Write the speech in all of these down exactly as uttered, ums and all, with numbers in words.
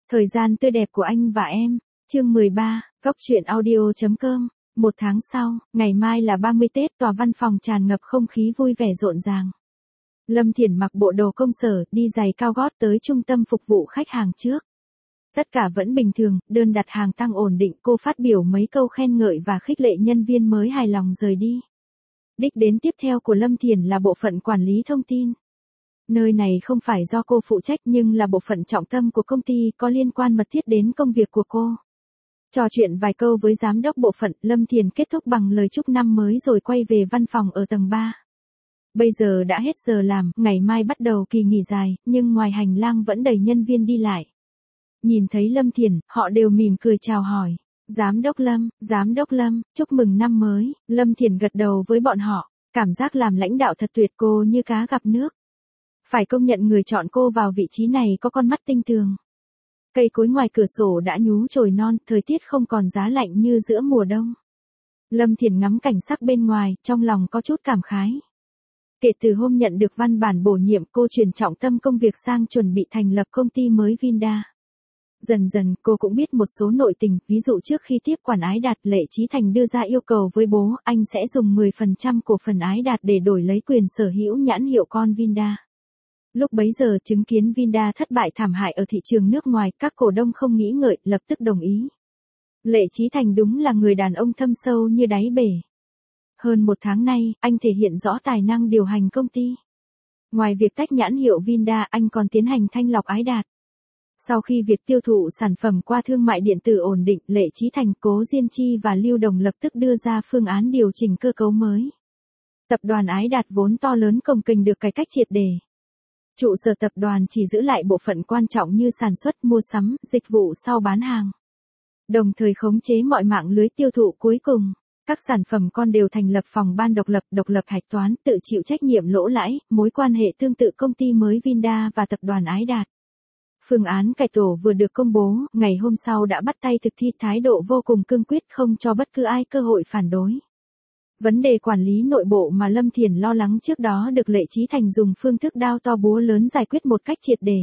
Thời gian tươi đẹp của anh và em, chương mười ba, góc truyện audio chấm com. Một tháng sau, ngày mai là ba mươi Tết, tòa văn phòng tràn ngập không khí vui vẻ rộn ràng. Lâm Thiển mặc bộ đồ công sở, đi giày cao gót tới trung tâm phục vụ khách hàng trước. Tất cả vẫn bình thường, đơn đặt hàng tăng ổn định, cô phát biểu mấy câu khen ngợi và khích lệ nhân viên mới hài lòng rời đi. Đích đến tiếp theo của Lâm Thiển là bộ phận quản lý thông tin. Nơi này không phải do cô phụ trách nhưng là bộ phận trọng tâm của công ty, có liên quan mật thiết đến công việc của cô. Trò chuyện vài câu với giám đốc bộ phận, Lâm Thiển kết thúc bằng lời chúc năm mới rồi quay về văn phòng ở tầng ba. Bây giờ đã hết giờ làm, ngày mai bắt đầu kỳ nghỉ dài, nhưng ngoài hành lang vẫn đầy nhân viên đi lại. Nhìn thấy Lâm Thiển, họ đều mỉm cười chào hỏi. Giám đốc Lâm, Giám đốc Lâm, chúc mừng năm mới. Lâm Thiển gật đầu với bọn họ, cảm giác làm lãnh đạo thật tuyệt, cô như cá gặp nước. Phải công nhận người chọn cô vào vị trí này có con mắt tinh tường. Cây cối ngoài cửa sổ đã nhú chồi non, thời tiết không còn giá lạnh như giữa mùa đông. Lâm Thiển ngắm cảnh sắc bên ngoài, trong lòng có chút cảm khái. Kể từ hôm nhận được văn bản bổ nhiệm, cô chuyển trọng tâm công việc sang chuẩn bị thành lập công ty mới Vinda. Dần dần, cô cũng biết một số nội tình, ví dụ trước khi tiếp quản Ái Đạt, Lệ Chí Thành đưa ra yêu cầu với bố, anh sẽ dùng mười phần trăm cổ phần Ái Đạt để đổi lấy quyền sở hữu nhãn hiệu con Vinda. Lúc bấy giờ chứng kiến Vinda thất bại thảm hại ở thị trường nước ngoài, các cổ đông không nghĩ ngợi, lập tức đồng ý. Lệ Chí Thành đúng là người đàn ông thâm sâu như đáy bể. Hơn một tháng nay, anh thể hiện rõ tài năng điều hành công ty. Ngoài việc tách nhãn hiệu Vinda, anh còn tiến hành thanh lọc Ái Đạt. Sau khi việc tiêu thụ sản phẩm qua thương mại điện tử ổn định, Lệ Chí Thành, Cố Diên Chi và Lưu Đồng lập tức đưa ra phương án điều chỉnh cơ cấu mới. Tập đoàn Ái Đạt vốn to lớn cồng kềnh được cải cách triệt để. Trụ sở tập đoàn chỉ giữ lại bộ phận quan trọng như sản xuất, mua sắm, dịch vụ sau bán hàng. Đồng thời khống chế mọi mạng lưới tiêu thụ cuối cùng. Các sản phẩm con đều thành lập phòng ban độc lập, độc lập hạch toán, tự chịu trách nhiệm lỗ lãi, mối quan hệ tương tự công ty mới Vinda và tập đoàn Ái Đạt. Phương án cải tổ vừa được công bố, ngày hôm sau đã bắt tay thực thi, thái độ vô cùng cương quyết, không cho bất cứ ai cơ hội phản đối. Vấn đề quản lý nội bộ mà Lâm Thiển lo lắng trước đó được Lệ Chí Thành dùng phương thức đao to búa lớn giải quyết một cách triệt để.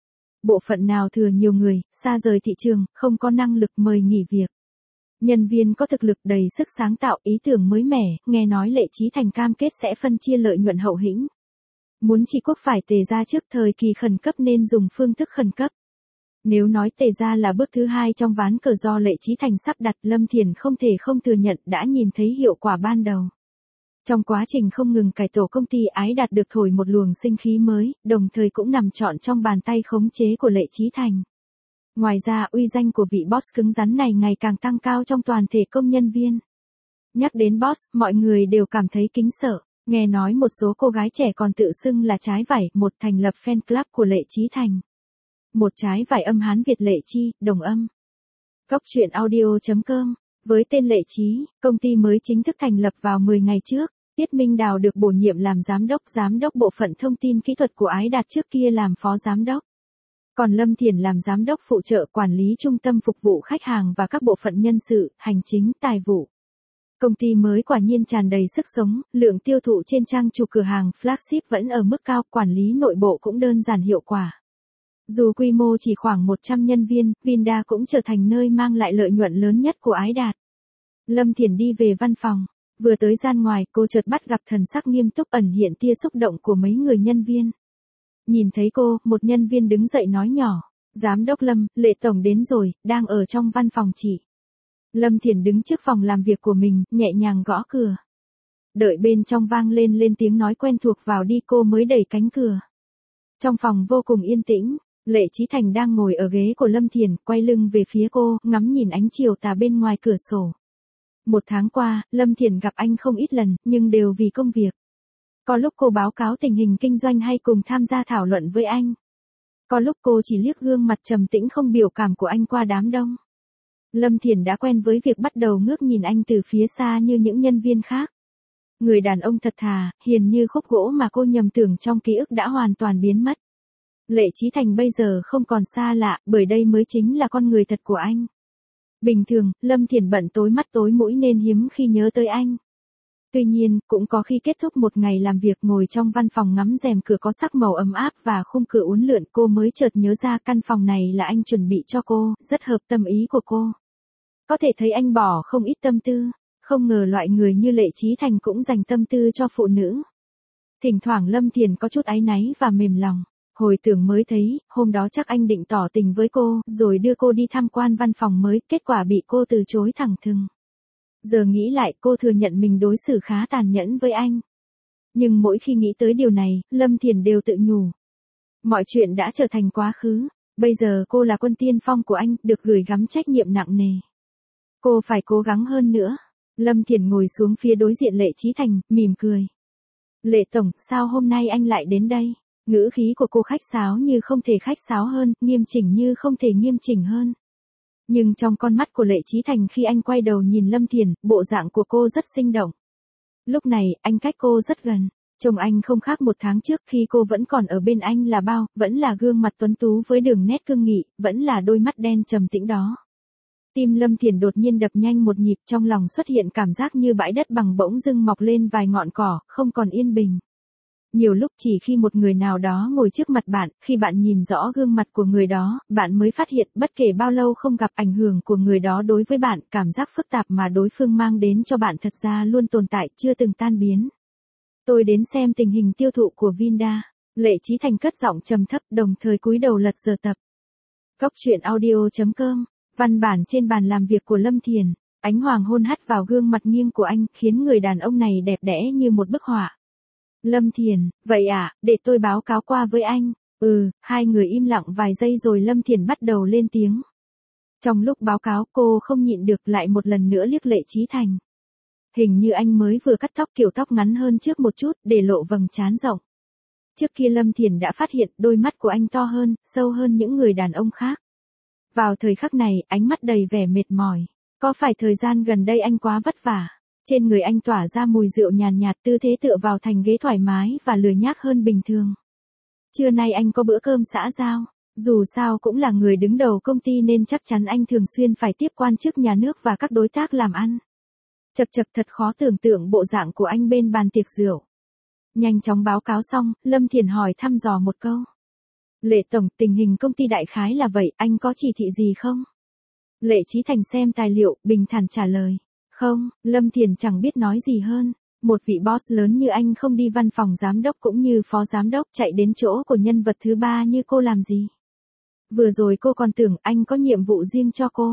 Bộ phận nào thừa nhiều người, xa rời thị trường, không có năng lực mời nghỉ việc. Nhân viên có thực lực, đầy sức sáng tạo, ý tưởng mới mẻ, nghe nói Lệ Chí Thành cam kết sẽ phân chia lợi nhuận hậu hĩnh. Muốn Tri Quốc phải tề ra trước thời kỳ khẩn cấp nên dùng phương thức khẩn cấp. Nếu nói tề ra là bước thứ hai trong ván cờ do Lệ Chí Thành sắp đặt, Lâm Thiển không thể không thừa nhận đã nhìn thấy hiệu quả ban đầu. Trong quá trình không ngừng cải tổ công ty Ái Đạt được thổi một luồng sinh khí mới, đồng thời cũng nằm trọn trong bàn tay khống chế của Lệ Chí Thành. Ngoài ra, uy danh của vị boss cứng rắn này ngày càng tăng cao trong toàn thể công nhân viên. Nhắc đến boss, mọi người đều cảm thấy kính sợ. Nghe nói một số cô gái trẻ còn tự xưng là trái vải, một thành lập fan club của Lệ Chí Thành. Một trái vải âm Hán Việt Lệ Chi, đồng âm. Góc truyện audio chấm com. Với tên Lệ Chí, công ty mới chính thức thành lập vào mười ngày trước. Tiết Minh Đào được bổ nhiệm làm giám đốc, giám đốc bộ phận thông tin kỹ thuật của Ái Đạt, trước kia làm phó giám đốc. Còn Lâm Thiển làm giám đốc phụ trợ quản lý trung tâm phục vụ khách hàng và các bộ phận nhân sự, hành chính, tài vụ. Công ty mới quả nhiên tràn đầy sức sống, lượng tiêu thụ trên trang chủ cửa hàng flagship vẫn ở mức cao, quản lý nội bộ cũng đơn giản hiệu quả. Dù quy mô chỉ khoảng một trăm nhân viên, Vinda cũng trở thành nơi mang lại lợi nhuận lớn nhất của Ái Đạt. Lâm Thiển đi về văn phòng, vừa tới gian ngoài, cô chợt bắt gặp thần sắc nghiêm túc ẩn hiện tia xúc động của mấy người nhân viên. Nhìn thấy cô, một nhân viên đứng dậy nói nhỏ, Giám đốc Lâm, Lệ Tổng đến rồi, đang ở trong văn phòng chị. Lâm Thiển đứng trước phòng làm việc của mình, nhẹ nhàng gõ cửa. Đợi bên trong vang lên lên tiếng nói quen thuộc, vào đi, cô mới đẩy cánh cửa. Trong phòng vô cùng yên tĩnh, Lệ Chí Thành đang ngồi ở ghế của Lâm Thiển, quay lưng về phía cô, ngắm nhìn ánh chiều tà bên ngoài cửa sổ. Một tháng qua, Lâm Thiển gặp anh không ít lần, nhưng đều vì công việc. Có lúc cô báo cáo tình hình kinh doanh hay cùng tham gia thảo luận với anh. Có lúc cô chỉ liếc gương mặt trầm tĩnh không biểu cảm của anh qua đám đông. Lâm Thiển đã quen với việc bắt đầu ngước nhìn anh từ phía xa như những nhân viên khác. Người đàn ông thật thà, hiền như khúc gỗ mà cô nhầm tưởng trong ký ức đã hoàn toàn biến mất. Lệ Chí Thành bây giờ không còn xa lạ, bởi đây mới chính là con người thật của anh. Bình thường, Lâm Thiển bận tối mắt tối mũi nên hiếm khi nhớ tới anh. Tuy nhiên, cũng có khi kết thúc một ngày làm việc ngồi trong văn phòng ngắm rèm cửa có sắc màu ấm áp và khung cửa uốn lượn, cô mới chợt nhớ ra căn phòng này là anh chuẩn bị cho cô, rất hợp tâm ý của cô. Có thể thấy anh bỏ không ít tâm tư, không ngờ loại người như Lệ Chí Thành cũng dành tâm tư cho phụ nữ. Thỉnh thoảng Lâm Thiền có chút áy náy và mềm lòng, hồi tưởng mới thấy, hôm đó chắc anh định tỏ tình với cô, rồi đưa cô đi tham quan văn phòng mới, kết quả bị cô từ chối thẳng thừng. Giờ nghĩ lại cô thừa nhận mình đối xử khá tàn nhẫn với anh. Nhưng mỗi khi nghĩ tới điều này, Lâm Thiền đều tự nhủ. Mọi chuyện đã trở thành quá khứ, bây giờ cô là quân tiên phong của anh, được gửi gắm trách nhiệm nặng nề. Cô phải cố gắng hơn nữa. Lâm Thiền ngồi xuống phía đối diện Lệ Chí Thành, mỉm cười. Lệ Tổng, sao hôm nay anh lại đến đây? Ngữ khí của cô khách sáo như không thể khách sáo hơn, nghiêm chỉnh như không thể nghiêm chỉnh hơn. Nhưng trong con mắt của Lệ Chí Thành khi anh quay đầu nhìn Lâm Thiền, bộ dạng của cô rất sinh động. Lúc này, anh cách cô rất gần. Trông anh không khác một tháng trước khi cô vẫn còn ở bên anh là bao, vẫn là gương mặt tuấn tú với đường nét cương nghị, vẫn là đôi mắt đen trầm tĩnh đó. Tim Lâm Thiền đột nhiên đập nhanh một nhịp, trong lòng xuất hiện cảm giác như bãi đất bằng bỗng dưng mọc lên vài ngọn cỏ, không còn yên bình. Nhiều lúc chỉ khi một người nào đó ngồi trước mặt bạn, khi bạn nhìn rõ gương mặt của người đó, bạn mới phát hiện bất kể bao lâu không gặp, ảnh hưởng của người đó đối với bạn, cảm giác phức tạp mà đối phương mang đến cho bạn thật ra luôn tồn tại, chưa từng tan biến. Tôi đến xem tình hình tiêu thụ của Vinda. Lệ Chí Thành cất giọng trầm thấp, đồng thời cúi đầu lật giờ tập. Góc truyện audio chấm com. Văn bản trên bàn làm việc của Lâm Thiền, ánh hoàng hôn hắt vào gương mặt nghiêng của anh, khiến người đàn ông này đẹp đẽ như một bức họa. Lâm Thiền, vậy à, để tôi báo cáo qua với anh. Ừ, hai người im lặng vài giây rồi Lâm Thiền bắt đầu lên tiếng. Trong lúc báo cáo cô không nhịn được lại một lần nữa liếc Lệ Chí Thành. Hình như anh mới vừa cắt tóc kiểu tóc ngắn hơn trước một chút, để lộ vầng trán rộng. Trước kia Lâm Thiền đã phát hiện đôi mắt của anh to hơn, sâu hơn những người đàn ông khác. Vào thời khắc này, ánh mắt đầy vẻ mệt mỏi. Có phải thời gian gần đây anh quá vất vả? Trên người anh tỏa ra mùi rượu nhàn nhạt, tư thế tựa vào thành ghế thoải mái và lười nhác hơn bình thường. Trưa nay anh có bữa cơm xã giao. Dù sao cũng là người đứng đầu công ty nên chắc chắn anh thường xuyên phải tiếp quan chức nhà nước và các đối tác làm ăn. Chật chật thật khó tưởng tượng bộ dạng của anh bên bàn tiệc rượu. Nhanh chóng báo cáo xong, Lâm Thiền hỏi thăm dò một câu. Lệ Tổng, tình hình công ty đại khái là vậy, anh có chỉ thị gì không? Lệ Chí Thành xem tài liệu, bình thản trả lời. Không, Lâm Thiền chẳng biết nói gì hơn. Một vị boss lớn như anh không đi văn phòng giám đốc cũng như phó giám đốc chạy đến chỗ của nhân vật thứ ba như cô làm gì? Vừa rồi cô còn tưởng anh có nhiệm vụ riêng cho cô.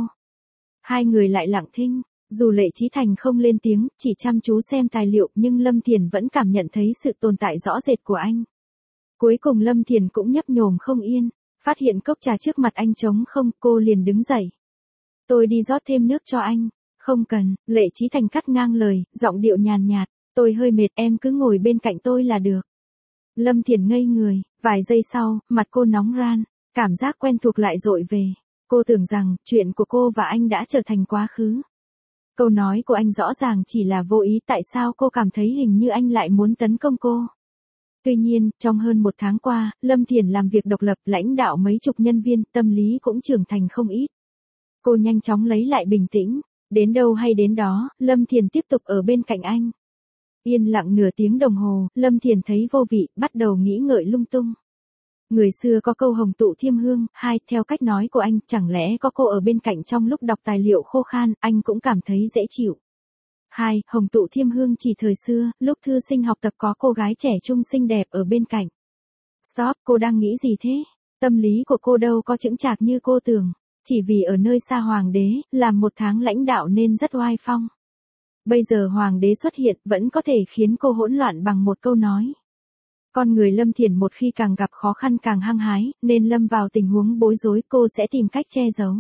Hai người lại lặng thinh. Dù Lệ Chí Thành không lên tiếng, chỉ chăm chú xem tài liệu nhưng Lâm Thiền vẫn cảm nhận thấy sự tồn tại rõ rệt của anh. Cuối cùng Lâm Thiền cũng nhấp nhổm không yên, phát hiện cốc trà trước mặt anh trống không, cô liền đứng dậy. Tôi đi rót thêm nước cho anh. Không cần, Lệ Chí Thành cắt ngang lời, giọng điệu nhàn nhạt, tôi hơi mệt, em cứ ngồi bên cạnh tôi là được. Lâm Thiền ngây người, vài giây sau, mặt cô nóng ran, cảm giác quen thuộc lại dội về. Cô tưởng rằng, chuyện của cô và anh đã trở thành quá khứ. Câu nói của anh rõ ràng chỉ là vô ý, tại sao cô cảm thấy hình như anh lại muốn tấn công cô. Tuy nhiên, trong hơn một tháng qua, Lâm Thiền làm việc độc lập, lãnh đạo mấy chục nhân viên, tâm lý cũng trưởng thành không ít. Cô nhanh chóng lấy lại bình tĩnh, đến đâu hay đến đó, Lâm Thiền tiếp tục ở bên cạnh anh. Yên lặng nửa tiếng đồng hồ, Lâm Thiền thấy vô vị, bắt đầu nghĩ ngợi lung tung. Người xưa có câu hồng tụ thiêm hương, hai, theo cách nói của anh, chẳng lẽ có cô ở bên cạnh trong lúc đọc tài liệu khô khan, anh cũng cảm thấy dễ chịu. Hai, hồng tụ thiêm hương chỉ thời xưa, lúc thư sinh học tập có cô gái trẻ trung xinh đẹp ở bên cạnh. Stop, cô đang nghĩ gì thế? Tâm lý của cô đâu có chững chạc như cô tưởng. Chỉ vì ở nơi xa hoàng đế, làm một tháng lãnh đạo nên rất oai phong. Bây giờ hoàng đế xuất hiện, vẫn có thể khiến cô hỗn loạn bằng một câu nói. Con người Lâm Thiền một khi càng gặp khó khăn càng hăng hái, nên lâm vào tình huống bối rối cô sẽ tìm cách che giấu.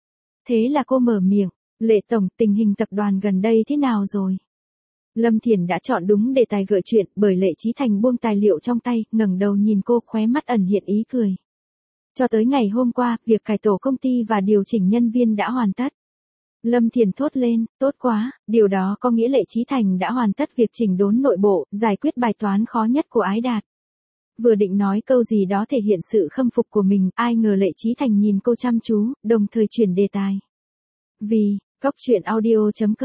Thế là cô mở miệng, Lệ Tổng, tình hình tập đoàn gần đây thế nào rồi? Lâm Thiền đã chọn đúng đề tài gợi chuyện, bởi Lệ Chí Thành buông tài liệu trong tay, ngẩng đầu nhìn cô, khóe mắt ẩn hiện ý cười. Cho tới ngày hôm qua, việc cải tổ công ty và điều chỉnh nhân viên đã hoàn tất. Lâm Thiền thốt lên, tốt quá, điều đó có nghĩa Lệ Chí Thành đã hoàn tất việc chỉnh đốn nội bộ, giải quyết bài toán khó nhất của Ái Đạt. Vừa định nói câu gì đó thể hiện sự khâm phục của mình, ai ngờ Lệ Chí Thành nhìn cô chăm chú, đồng thời chuyển đề tài. Vì, góc truyện audio chấm com,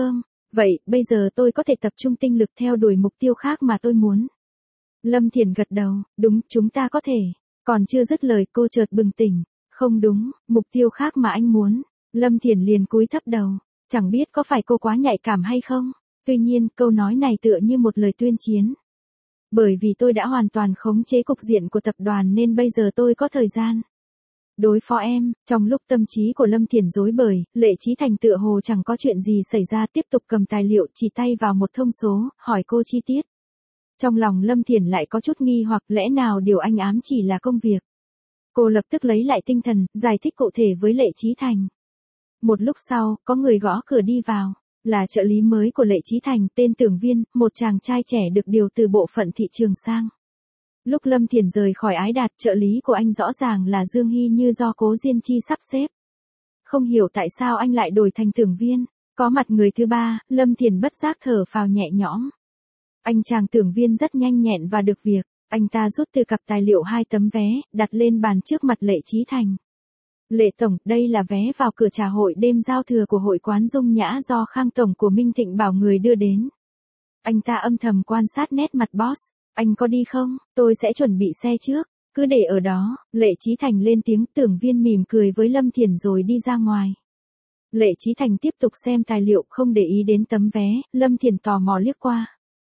Vậy, bây giờ tôi có thể tập trung tinh lực theo đuổi mục tiêu khác mà tôi muốn. Lâm Thiển gật đầu, đúng, chúng ta có thể. Còn chưa dứt lời cô chợt bừng tỉnh. Không đúng, mục tiêu khác mà anh muốn. Lâm Thiển liền cúi thấp đầu. Chẳng biết có phải cô quá nhạy cảm hay không? Tuy nhiên, câu nói này tựa như một lời tuyên chiến. Bởi vì tôi đã hoàn toàn khống chế cục diện của tập đoàn nên bây giờ tôi có thời gian đối phó em. Trong lúc tâm trí của Lâm Thiển rối bời, Lệ Chí Thành tựa hồ chẳng có chuyện gì xảy ra, tiếp tục cầm tài liệu, chỉ tay vào một thông số, hỏi cô chi tiết. Trong lòng Lâm Thiển lại có chút nghi hoặc, lẽ nào điều anh ám chỉ là công việc. Cô lập tức lấy lại tinh thần, giải thích cụ thể với Lệ Chí Thành. Một lúc sau, có người gõ cửa đi vào. Là trợ lý mới của Lệ Chí Thành, tên Tưởng Viên, một chàng trai trẻ được điều từ bộ phận thị trường sang. Lúc Lâm Thiển rời khỏi Ái Đạt, trợ lý của anh rõ ràng là Dương Hy như do Cố Diên Chi sắp xếp. Không hiểu tại sao anh lại đổi thành Tưởng Viên. Có mặt người thứ ba, Lâm Thiển bất giác thở phào nhẹ nhõm. Anh chàng Tưởng Viên rất nhanh nhẹn và được việc. Anh ta rút từ cặp tài liệu hai tấm vé, đặt lên bàn trước mặt Lệ Chí Thành. Lệ Tổng, đây là vé vào cửa trà hội đêm giao thừa của hội quán Dung Nhã do Khang Tổng của Minh Thịnh bảo người đưa đến. Anh ta âm thầm quan sát nét mặt boss. Anh có đi không? Tôi sẽ chuẩn bị xe trước. Cứ để ở đó. Lệ Chí Thành lên tiếng. Tưởng Viên mỉm cười với Lâm Thiển rồi đi ra ngoài. Lệ Chí Thành tiếp tục xem tài liệu, không để ý đến tấm vé. Lâm Thiển tò mò liếc qua.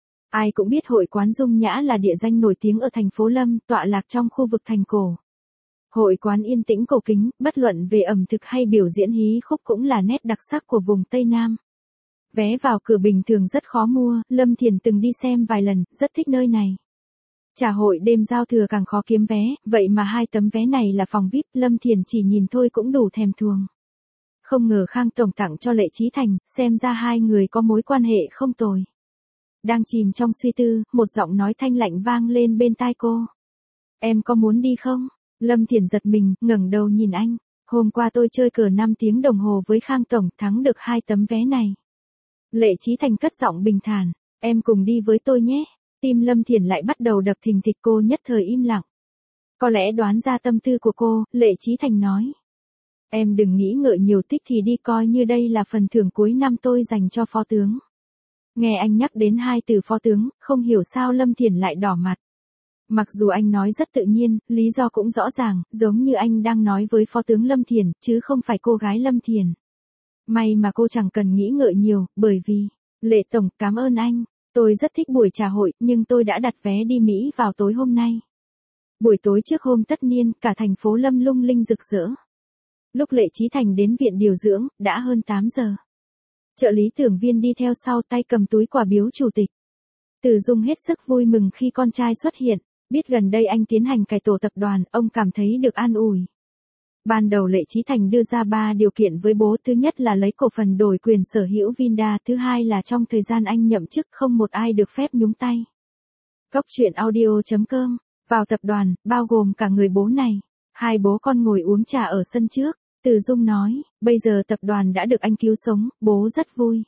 Ai cũng biết hội quán Dung Nhã là địa danh nổi tiếng ở thành phố Lâm, tọa lạc trong khu vực thành cổ. Hội quán yên tĩnh cổ kính, bất luận về ẩm thực hay biểu diễn hí khúc cũng là nét đặc sắc của vùng Tây Nam. Vé vào cửa bình thường rất khó mua, Lâm Thiển từng đi xem vài lần, rất thích nơi này. Trà hội đêm giao thừa càng khó kiếm vé, vậy mà hai tấm vé này là phòng vi ai pi, Lâm Thiển chỉ nhìn thôi cũng đủ thèm thuồng. Không ngờ Khang Tổng tặng cho Lệ Chí Thành, xem ra hai người có mối quan hệ không tồi. Đang chìm trong suy tư, một giọng nói thanh lạnh vang lên bên tai cô. Em có muốn đi không? Lâm Thiển giật mình, ngẩng đầu nhìn anh. Hôm qua tôi chơi cờ năm tiếng đồng hồ với Khang Tổng, thắng được hai tấm vé này. Lệ Chí Thành cất giọng bình thản. Em cùng đi với tôi nhé. Tim Lâm Thiển lại bắt đầu đập thình thịch, cô nhất thời im lặng. Có lẽ đoán ra tâm tư của cô, Lệ Chí Thành nói. Em đừng nghĩ ngợi nhiều, tích thì đi, coi như đây là phần thưởng cuối năm tôi dành cho phó tướng. Nghe anh nhắc đến hai từ phó tướng, không hiểu sao Lâm Thiển lại đỏ mặt. Mặc dù anh nói rất tự nhiên, lý do cũng rõ ràng, giống như anh đang nói với phó tướng Lâm Thiển, chứ không phải cô gái Lâm Thiển. May mà cô chẳng cần nghĩ ngợi nhiều, bởi vì, Lệ Tổng, cảm ơn anh. Tôi rất thích buổi trà hội, nhưng tôi đã đặt vé đi Mỹ vào tối hôm nay. Buổi tối trước hôm tất niên, cả thành phố Lâm lung linh rực rỡ. Lúc Lệ Chí Thành đến viện điều dưỡng, đã hơn tám giờ. Trợ lý Tưởng Viên đi theo sau, tay cầm túi quà biếu chủ tịch. Từ Dung hết sức vui mừng khi con trai xuất hiện, biết gần đây anh tiến hành cải tổ tập đoàn, ông cảm thấy được an ủi. Ban đầu Lệ Chí Thành đưa ra ba điều kiện với bố, thứ nhất là lấy cổ phần đổi quyền sở hữu Vinda, thứ hai là trong thời gian anh nhậm chức không một ai được phép nhúng tay. Cốc truyện audio chấm com, vào tập đoàn, bao gồm cả người bố này. Hai bố con ngồi uống trà ở sân trước. Từ Dung nói, bây giờ tập đoàn đã được anh cứu sống, bố rất vui.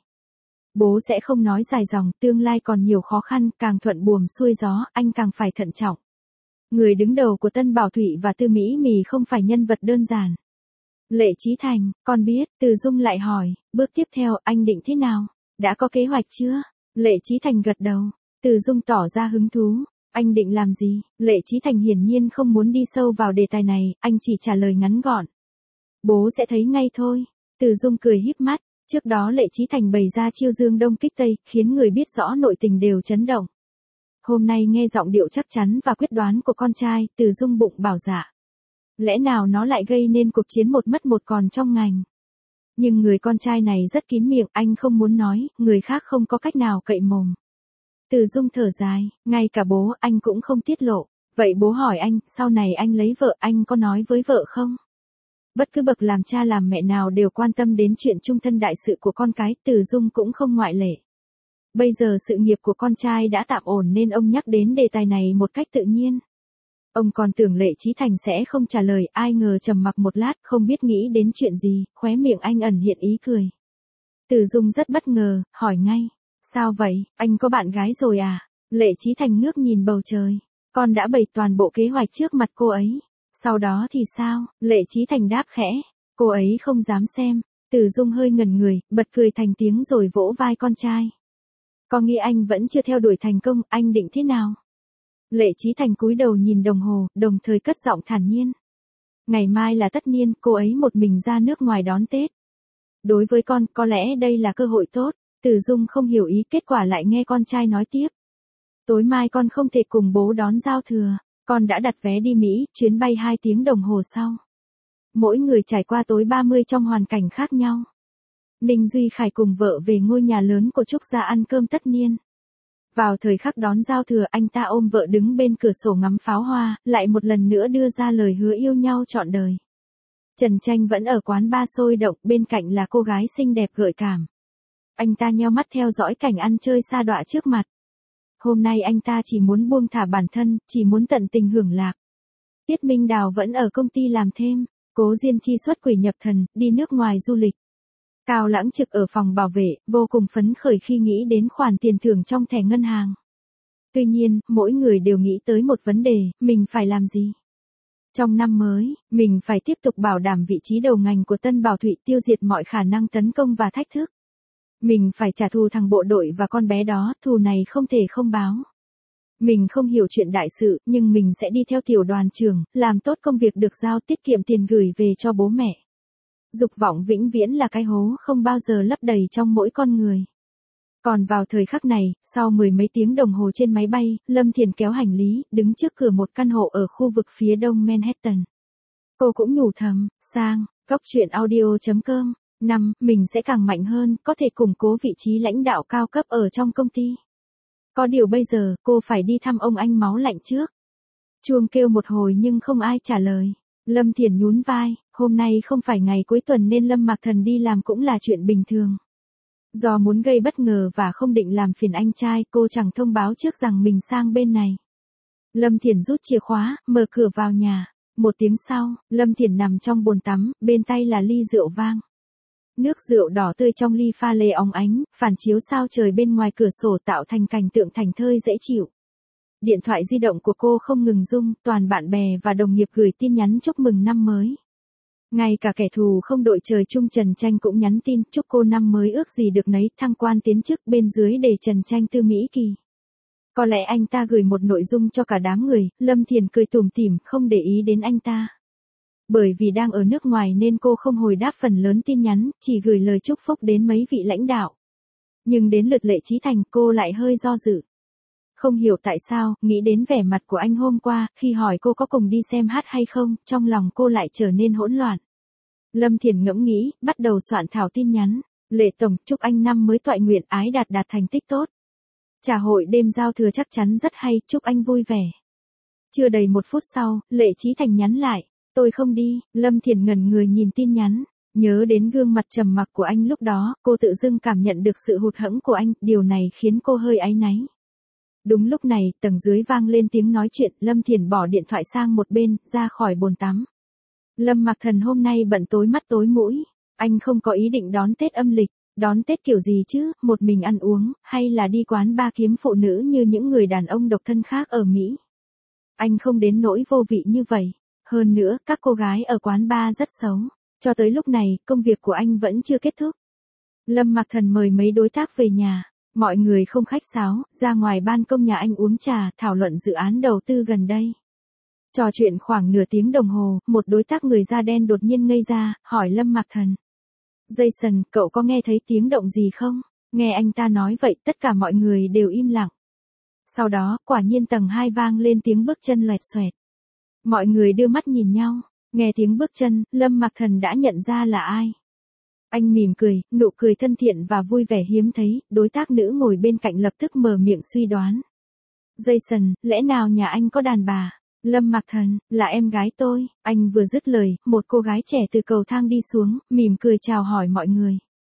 Bố sẽ không nói dài dòng, tương lai còn nhiều khó khăn, càng thuận buồm xuôi gió, anh càng phải thận trọng. Người đứng đầu của Tân Bảo Thụy và Tư Mỹ Mì không phải nhân vật đơn giản. Lệ Chí Thành, con biết, Từ Dung lại hỏi, bước tiếp theo, anh định thế nào? Đã có kế hoạch chưa? Lệ Chí Thành gật đầu. Từ Dung tỏ ra hứng thú. Anh định làm gì? Lệ Chí Thành hiển nhiên không muốn đi sâu vào đề tài này, anh chỉ trả lời ngắn gọn. Bố sẽ thấy ngay thôi. Từ Dung cười híp mắt. Trước đó Lệ Chí Thành bày ra chiêu dương đông kích tây, khiến người biết rõ nội tình đều chấn động. Hôm nay nghe giọng điệu chắc chắn và quyết đoán của con trai, Từ Dung bụng bảo dạ. Lẽ nào nó lại gây nên cuộc chiến một mất một còn trong ngành. Nhưng người con trai này rất kín miệng, anh không muốn nói, người khác không có cách nào cậy mồm. Từ Dung thở dài, ngay cả bố anh cũng không tiết lộ. Vậy bố hỏi anh, sau này anh lấy vợ, anh có nói với vợ không? Bất cứ bậc làm cha làm mẹ nào đều quan tâm đến chuyện chung thân đại sự của con cái, Từ Dung cũng không ngoại lệ. Bây giờ sự nghiệp của con trai đã tạm ổn nên ông nhắc đến đề tài này một cách tự nhiên. Ông còn tưởng Lệ Chí Thành sẽ không trả lời, ai ngờ trầm mặc một lát, không biết nghĩ đến chuyện gì, khóe miệng anh ẩn hiện ý cười. Từ Dung rất bất ngờ, hỏi ngay, sao vậy, anh có bạn gái rồi à? Lệ Chí Thành ngước nhìn bầu trời, con đã bày toàn bộ kế hoạch trước mặt cô ấy. Sau đó thì sao? Lệ Chí Thành đáp khẽ, cô ấy không dám xem. Từ Dung hơi ngẩn người, bật cười thành tiếng rồi vỗ vai con trai. Có nghĩ anh vẫn chưa theo đuổi thành công, anh định thế nào? Lệ Chí Thành cúi đầu nhìn đồng hồ, đồng thời cất giọng thản nhiên. Ngày mai là tất niên, cô ấy một mình ra nước ngoài đón Tết. Đối với con, có lẽ đây là cơ hội tốt. Từ Dung không hiểu ý, kết quả lại nghe con trai nói tiếp. Tối mai con không thể cùng bố đón giao thừa, con đã đặt vé đi Mỹ, chuyến bay hai tiếng đồng hồ sau. Mỗi người trải qua tối ba mươi trong hoàn cảnh khác nhau. Ninh Duy Khải cùng vợ về ngôi nhà lớn của Trúc gia ăn cơm tất niên. Vào thời khắc đón giao thừa, anh ta ôm vợ đứng bên cửa sổ ngắm pháo hoa, lại một lần nữa đưa ra lời hứa yêu nhau trọn đời. Trần Tranh vẫn ở quán bar sôi động, bên cạnh là cô gái xinh đẹp gợi cảm. Anh ta nheo mắt theo dõi cảnh ăn chơi sa đọa trước mặt. Hôm nay anh ta chỉ muốn buông thả bản thân, chỉ muốn tận tình hưởng lạc. Tiết Minh Đào vẫn ở công ty làm thêm, Cố Diên Chi xuất quỷ nhập thần, đi nước ngoài du lịch. Cao Lãng trực ở phòng bảo vệ, vô cùng phấn khởi khi nghĩ đến khoản tiền thưởng trong thẻ ngân hàng. Tuy nhiên, mỗi người đều nghĩ tới một vấn đề, mình phải làm gì? Trong năm mới, mình phải tiếp tục bảo đảm vị trí đầu ngành của Tân Bảo Thụy, tiêu diệt mọi khả năng tấn công và thách thức. Mình phải trả thù thằng bộ đội và con bé đó, thù này không thể không báo. Mình không hiểu chuyện đại sự, nhưng mình sẽ đi theo tiểu đoàn trưởng, làm tốt công việc được giao, tiết kiệm tiền gửi về cho bố mẹ. Dục vọng vĩnh viễn là cái hố không bao giờ lấp đầy trong mỗi con người. Còn vào thời khắc này, sau mười mấy tiếng đồng hồ trên máy bay, Lâm Thiền kéo hành lý, đứng trước cửa một căn hộ ở khu vực phía đông Manhattan. Cô cũng nhủ thầm, sang, góc truyện audio chấm com. Năm, mình sẽ càng mạnh hơn, có thể củng cố vị trí lãnh đạo cao cấp ở trong công ty. Có điều bây giờ, cô phải đi thăm ông anh máu lạnh trước. Chuông kêu một hồi nhưng không ai trả lời. Lâm Thiền nhún vai, hôm nay không phải ngày cuối tuần nên Lâm Mạc Thần đi làm cũng là chuyện bình thường. Do muốn gây bất ngờ và không định làm phiền anh trai, cô chẳng thông báo trước rằng mình sang bên này. Lâm Thiền rút chìa khóa, mở cửa vào nhà. Một tiếng sau, Lâm Thiền nằm trong bồn tắm, bên tay là ly rượu vang. Nước rượu đỏ tươi trong ly pha lê óng ánh, phản chiếu sao trời bên ngoài cửa sổ tạo thành cảnh tượng thành thơi dễ chịu. Điện thoại di động của cô không ngừng rung, toàn bạn bè và đồng nghiệp gửi tin nhắn chúc mừng năm mới. Ngay cả kẻ thù không đội trời chung Trần Tranh cũng nhắn tin chúc cô năm mới ước gì được nấy, thăng quan tiến chức, bên dưới để Trần Tranh tư Mỹ Kỳ. Có lẽ anh ta gửi một nội dung cho cả đám người, Lâm Thiền cười tủm tỉm không để ý đến anh ta. Bởi vì đang ở nước ngoài nên cô không hồi đáp phần lớn tin nhắn, chỉ gửi lời chúc phúc đến mấy vị lãnh đạo. Nhưng đến lượt Lệ Chí Thành cô lại hơi do dự. Không hiểu tại sao, nghĩ đến vẻ mặt của anh hôm qua, khi hỏi cô có cùng đi xem hát hay không, trong lòng cô lại trở nên hỗn loạn. Lâm Thiền ngẫm nghĩ, bắt đầu soạn thảo tin nhắn. Lệ Tổng, chúc anh năm mới toại nguyện, ái đạt đạt thành tích tốt. Trà hội đêm giao thừa chắc chắn rất hay, chúc anh vui vẻ. Chưa đầy một phút sau, Lệ Chí Thành nhắn lại. Tôi không đi. Lâm Thiền ngẩn người nhìn tin nhắn. Nhớ đến gương mặt trầm mặc của anh lúc đó, cô tự dưng cảm nhận được sự hụt hẫng của anh, điều này khiến cô hơi áy náy. Đúng lúc này, tầng dưới vang lên tiếng nói chuyện, Lâm Thiền bỏ điện thoại sang một bên, ra khỏi bồn tắm. Lâm Mạc Thần hôm nay bận tối mắt tối mũi. Anh không có ý định đón Tết âm lịch. Đón Tết kiểu gì chứ, một mình ăn uống, hay là đi quán bar kiếm phụ nữ như những người đàn ông độc thân khác ở Mỹ. Anh không đến nỗi vô vị như vậy. Hơn nữa, các cô gái ở quán bar rất xấu. Cho tới lúc này, công việc của anh vẫn chưa kết thúc. Lâm Mạc Thần mời mấy đối tác về nhà. Mọi người không khách sáo, ra ngoài ban công nhà anh uống trà, thảo luận dự án đầu tư gần đây. Trò chuyện khoảng nửa tiếng đồng hồ, một đối tác người da đen đột nhiên ngây ra, hỏi Lâm Mạc Thần. Jason, cậu có nghe thấy tiếng động gì không? Nghe anh ta nói vậy, tất cả mọi người đều im lặng. Sau đó, quả nhiên tầng hai vang lên tiếng bước chân loẹt xoẹt. Mọi người đưa mắt nhìn nhau, nghe tiếng bước chân, Lâm Mạc Thần đã nhận ra là ai. Anh mỉm cười, nụ cười thân thiện và vui vẻ hiếm thấy, đối tác nữ ngồi bên cạnh lập tức mở miệng suy đoán. Jason, lẽ nào nhà anh có đàn bà? Lâm Mạc Thần, là em gái tôi. Anh vừa dứt lời, một cô gái trẻ từ cầu thang đi xuống, mỉm cười chào hỏi mọi người.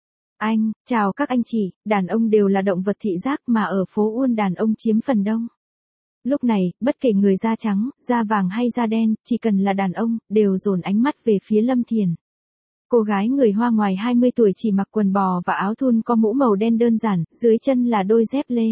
Anh, chào các anh chị, đàn ông đều là động vật thị giác mà ở phố Uôn đàn ông chiếm phần đông. Lúc này, bất kể người da trắng, da vàng hay da đen, chỉ cần là đàn ông, đều dồn ánh mắt về phía Lâm Thiền. Cô gái người Hoa ngoài hai mươi tuổi chỉ mặc quần bò và áo thun có mũ màu đen đơn giản, dưới chân là đôi dép lê.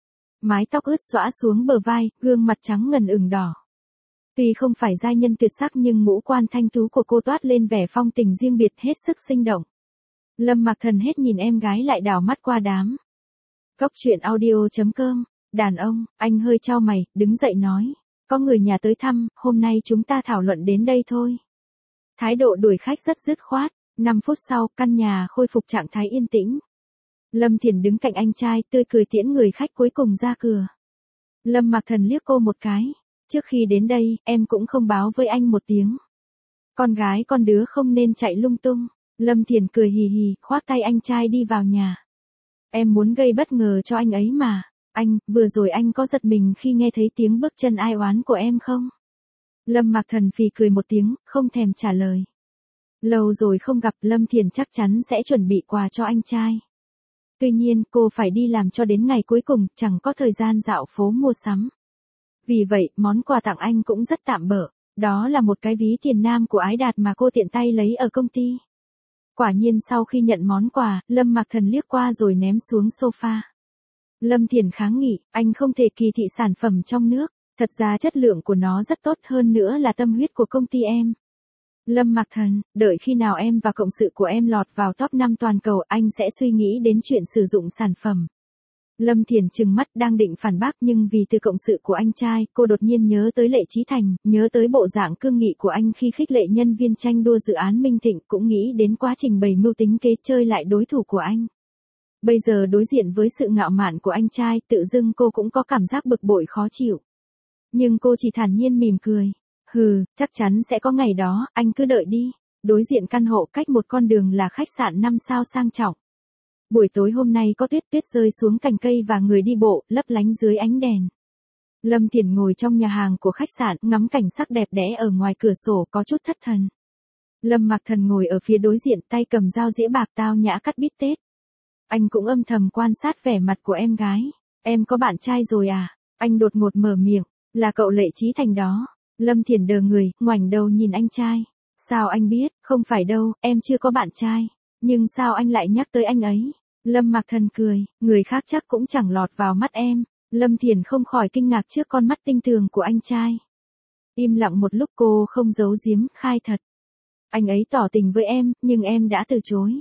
Mái tóc ướt xõa xuống bờ vai, gương mặt trắng ngần ửng đỏ. Tuy không phải giai nhân tuyệt sắc nhưng ngũ quan thanh tú của cô toát lên vẻ phong tình riêng biệt hết sức sinh động. Lâm Mặc Thần hết nhìn em gái lại đảo mắt qua đám. Cốc truyện audio chấm com, đàn ông, anh hơi chau mày, đứng dậy nói. Có người nhà tới thăm, hôm nay chúng ta thảo luận đến đây thôi. Thái độ đuổi khách rất dứt khoát, năm phút sau, căn nhà khôi phục trạng thái yên tĩnh. Lâm Thiển đứng cạnh anh trai, tươi cười tiễn người khách cuối cùng ra cửa. Lâm Mặc Thần liếc cô một cái. Trước khi đến đây, em cũng không báo với anh một tiếng. Con gái con đứa không nên chạy lung tung. Lâm Thiển cười hì hì, khoác tay anh trai đi vào nhà. Em muốn gây bất ngờ cho anh ấy mà. Anh, vừa rồi anh có giật mình khi nghe thấy tiếng bước chân ai oán của em không? Lâm Mặc Thần phì cười một tiếng, không thèm trả lời. Lâu rồi không gặp, Lâm Thiển chắc chắn sẽ chuẩn bị quà cho anh trai. Tuy nhiên, cô phải đi làm cho đến ngày cuối cùng, chẳng có thời gian dạo phố mua sắm. Vì vậy, món quà tặng anh cũng rất tạm bợ. Đó là một cái ví tiền nam của Ái Đạt mà cô tiện tay lấy ở công ty. Quả nhiên sau khi nhận món quà, Lâm Mặc Thần liếc qua rồi ném xuống sofa. Lâm Thiển kháng nghị, anh không thể kỳ thị sản phẩm trong nước. Thật ra chất lượng của nó rất tốt, hơn nữa là tâm huyết của công ty em. Lâm Mặc Thần, đợi khi nào em và cộng sự của em lọt vào top năm toàn cầu, anh sẽ suy nghĩ đến chuyện sử dụng sản phẩm. Lâm Thiển trừng mắt đang định phản bác, nhưng vì từ cộng sự của anh trai, cô đột nhiên nhớ tới Lệ Chí Thành, nhớ tới bộ dạng cương nghị của anh khi khích lệ nhân viên tranh đua dự án Minh Thịnh, cũng nghĩ đến quá trình bày mưu tính kế chơi lại đối thủ của anh. Bây giờ đối diện với sự ngạo mạn của anh trai, tự dưng cô cũng có cảm giác bực bội khó chịu. Nhưng cô chỉ thản nhiên mỉm cười. Hừ, chắc chắn sẽ có ngày đó, anh cứ đợi đi. Đối diện căn hộ cách một con đường là khách sạn năm sao sang trọng. Buổi tối hôm nay có tuyết, tuyết rơi xuống cành cây và người đi bộ, lấp lánh dưới ánh đèn. Lâm Thiển ngồi trong nhà hàng của khách sạn, ngắm cảnh sắc đẹp đẽ ở ngoài cửa sổ, có chút thất thần. Lâm Mặc Thần ngồi ở phía đối diện, tay cầm dao dĩa bạc tao nhã cắt bít tết. Anh cũng âm thầm quan sát vẻ mặt của em gái. Em có bạn trai rồi à? Anh đột ngột mở miệng, là cậu Lệ Chí Thành đó. Lâm Thiển đờ người, ngoảnh đầu nhìn anh trai. Sao anh biết? Không phải đâu, em chưa có bạn trai. Nhưng sao anh lại nhắc tới anh ấy? Lâm Mặc Thần cười, người khác chắc cũng chẳng lọt vào mắt em. Lâm Thiển không khỏi kinh ngạc trước con mắt tinh tường của anh trai. Im lặng một lúc, cô không giấu giếm, khai thật. Anh ấy tỏ tình với em, nhưng em đã từ chối.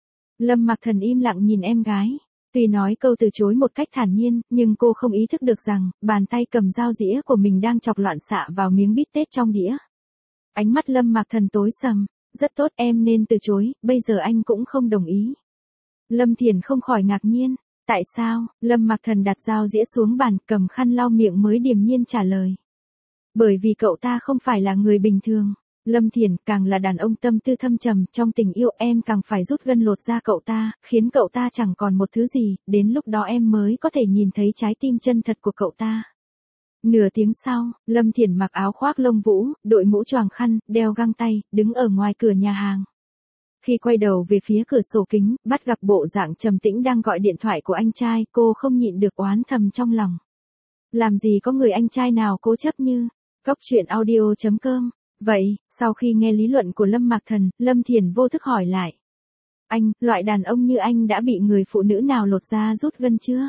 Lâm Mặc Thần im lặng nhìn em gái. Tuy nói câu từ chối một cách thản nhiên, nhưng cô không ý thức được rằng, bàn tay cầm dao dĩa của mình đang chọc loạn xạ vào miếng bít tết trong đĩa. Ánh mắt Lâm Mặc Thần tối sầm. Rất tốt, em nên từ chối, bây giờ anh cũng không đồng ý. Lâm Thiển không khỏi ngạc nhiên. Tại sao? Lâm Mặc Thần đặt dao dĩa xuống bàn, cầm khăn lau miệng mới điềm nhiên trả lời. Bởi vì cậu ta không phải là người bình thường. Lâm Thiển, càng là đàn ông tâm tư thâm trầm, trong tình yêu em càng phải rút gân lột da cậu ta, khiến cậu ta chẳng còn một thứ gì, đến lúc đó em mới có thể nhìn thấy trái tim chân thật của cậu ta. Nửa tiếng sau, Lâm Thiển mặc áo khoác lông vũ, đội mũ choàng khăn, đeo găng tay, đứng ở ngoài cửa nhà hàng. Khi quay đầu về phía cửa sổ kính, bắt gặp bộ dạng trầm tĩnh đang gọi điện thoại của anh trai, cô không nhịn được oán thầm trong lòng. Làm gì có người anh trai nào cố chấp như. Cốc truyện audio chấm com. Vậy, sau khi nghe lý luận của Lâm Mặc Thần, Lâm Thiển vô thức hỏi lại. Anh, loại đàn ông như anh đã bị người phụ nữ nào lột da rút gân chưa?